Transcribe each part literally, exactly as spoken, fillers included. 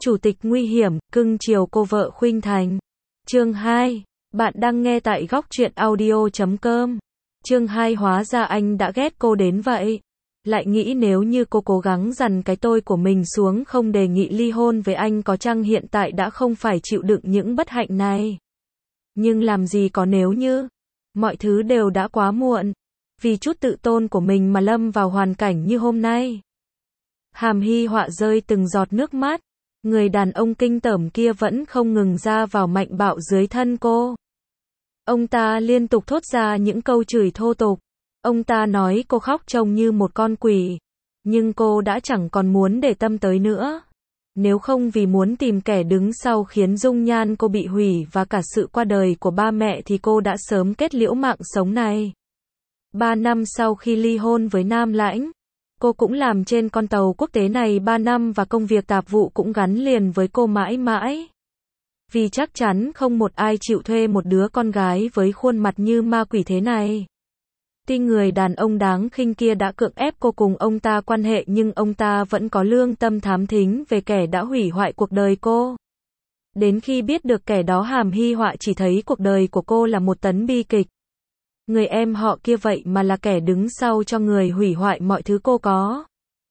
Chủ tịch nguy hiểm, cưng chiều cô vợ khuynh thành. Chương hai. Bạn đang nghe tại góc truyện audio chấm com. Chương hai. Hóa ra anh đã ghét cô đến vậy. Lại nghĩ nếu như cô cố gắng dằn cái tôi của mình xuống không đề nghị ly hôn với anh có chăng hiện tại đã không phải chịu đựng những bất hạnh này. Nhưng làm gì có nếu như. Mọi thứ đều đã quá muộn. Vì chút tự tôn của mình mà lâm vào hoàn cảnh như hôm nay. Hàm Hy Họa rơi từng giọt nước mắt. Người đàn ông kinh tởm kia vẫn không ngừng ra vào mạnh bạo dưới thân cô. Ông ta liên tục thốt ra những câu chửi thô tục. Ông ta nói cô khóc trông như một con quỷ. Nhưng cô đã chẳng còn muốn để tâm tới nữa. Nếu không vì muốn tìm kẻ đứng sau khiến dung nhan cô bị hủy và cả sự qua đời của ba mẹ thì cô đã sớm kết liễu mạng sống này. Ba năm sau khi ly hôn với Nam Lãnh, cô cũng làm trên con tàu quốc tế này ba năm và công việc tạp vụ cũng gắn liền với cô mãi mãi. Vì chắc chắn không một ai chịu thuê một đứa con gái với khuôn mặt như ma quỷ thế này. Tuy người đàn ông đáng khinh kia đã cưỡng ép cô cùng ông ta quan hệ nhưng ông ta vẫn có lương tâm thám thính về kẻ đã hủy hoại cuộc đời cô. Đến khi biết được kẻ đó Hàm Hy Họa chỉ thấy cuộc đời của cô là một tấn bi kịch. Người em họ kia vậy mà là kẻ đứng sau cho người hủy hoại mọi thứ cô có.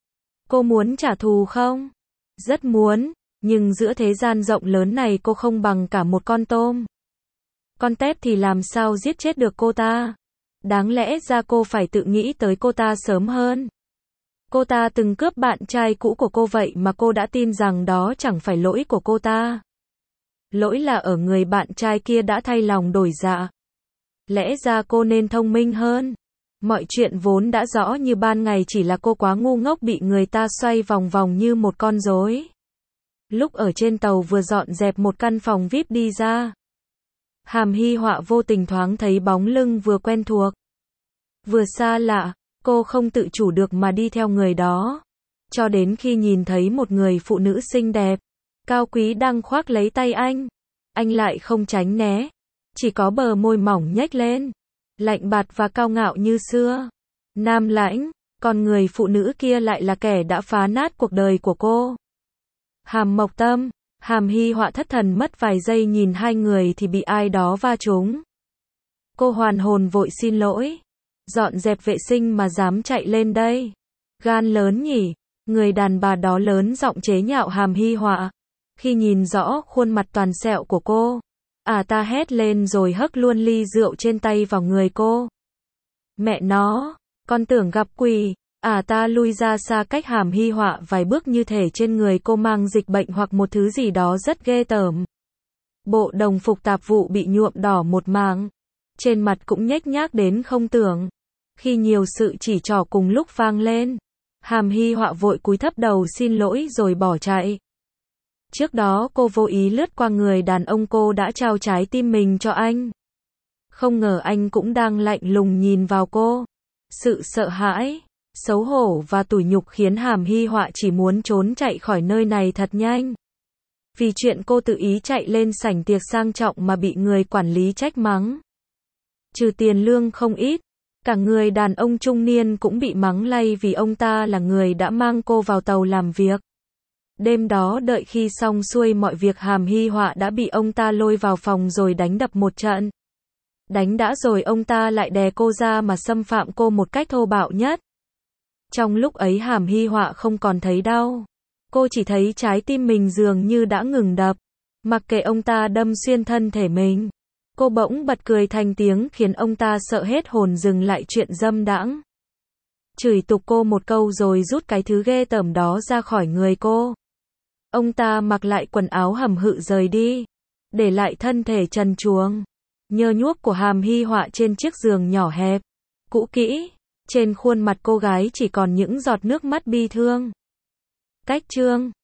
Cô muốn trả thù không? Rất muốn, nhưng giữa thế gian rộng lớn này cô không bằng cả một con tôm. Con tép thì làm sao giết chết được cô ta? Đáng lẽ ra cô phải tự nghĩ tới cô ta sớm hơn. Cô ta từng cướp bạn trai cũ của cô vậy mà cô đã tin rằng đó chẳng phải lỗi của cô ta. Lỗi là ở người bạn trai kia đã thay lòng đổi dạ. Lẽ ra cô nên thông minh hơn. Mọi chuyện vốn đã rõ như ban ngày chỉ là cô quá ngu ngốc bị người ta xoay vòng vòng như một con rối. Lúc ở trên tàu vừa dọn dẹp một căn phòng vi ai pi đi ra. Hàm Hy Họa vô tình thoáng thấy bóng lưng vừa quen thuộc, vừa xa lạ, cô không tự chủ được mà đi theo người đó. Cho đến khi nhìn thấy một người phụ nữ xinh đẹp, cao quý đang khoác lấy tay anh. Anh lại không tránh né, chỉ có bờ môi mỏng nhếch lên, lạnh bạt và cao ngạo như xưa. Nam Lãnh, còn người phụ nữ kia lại là kẻ đã phá nát cuộc đời của cô. Hàm Mộc Tâm. Hàm Hy Họa thất thần mất vài giây nhìn hai người thì bị ai đó va trúng. Cô hoàn hồn vội xin lỗi. Dọn dẹp vệ sinh mà dám chạy lên đây. Gan lớn nhỉ. Người đàn bà đó lớn giọng chế nhạo Hàm Hy Họa. Khi nhìn rõ khuôn mặt toàn sẹo của cô, à ta hét lên rồi hất luôn ly rượu trên tay vào người cô. Mẹ nó, con tưởng gặp quỷ. À ta lui ra xa cách Hàm Hy Họa vài bước như thể trên người cô mang dịch bệnh hoặc một thứ gì đó rất ghê tởm. Bộ đồng phục tạp vụ bị nhuộm đỏ một mảng. Trên mặt cũng nhếch nhác đến không tưởng. Khi nhiều sự chỉ trỏ cùng lúc vang lên, Hàm Hy Họa vội cúi thấp đầu xin lỗi rồi bỏ chạy. Trước đó cô vô ý lướt qua người đàn ông cô đã trao trái tim mình cho anh. Không ngờ anh cũng đang lạnh lùng nhìn vào cô. Sự sợ hãi, xấu hổ và tủi nhục khiến Hàm Hy Họa chỉ muốn trốn chạy khỏi nơi này thật nhanh. Vì chuyện cô tự ý chạy lên sảnh tiệc sang trọng mà bị người quản lý trách mắng. Trừ tiền lương không ít, cả người đàn ông trung niên cũng bị mắng lay vì ông ta là người đã mang cô vào tàu làm việc. Đêm đó đợi khi xong xuôi mọi việc Hàm Hy Họa đã bị ông ta lôi vào phòng rồi đánh đập một trận. Đánh đã rồi ông ta lại đè cô ra mà xâm phạm cô một cách thô bạo nhất. Trong lúc ấy Hàm Hy Họa không còn thấy đau. Cô chỉ thấy trái tim mình dường như đã ngừng đập. Mặc kệ ông ta đâm xuyên thân thể mình. Cô bỗng bật cười thành tiếng khiến ông ta sợ hết hồn dừng lại chuyện dâm đãng. Chửi tục cô một câu rồi rút cái thứ ghê tởm đó ra khỏi người cô. Ông ta mặc lại quần áo hầm hự rời đi. Để lại thân thể trần truồng, nhơ nhuốc của Hàm Hy Họa trên chiếc giường nhỏ hẹp, cũ kỹ. Trên khuôn mặt cô gái chỉ còn những giọt nước mắt bi thương. Cách chương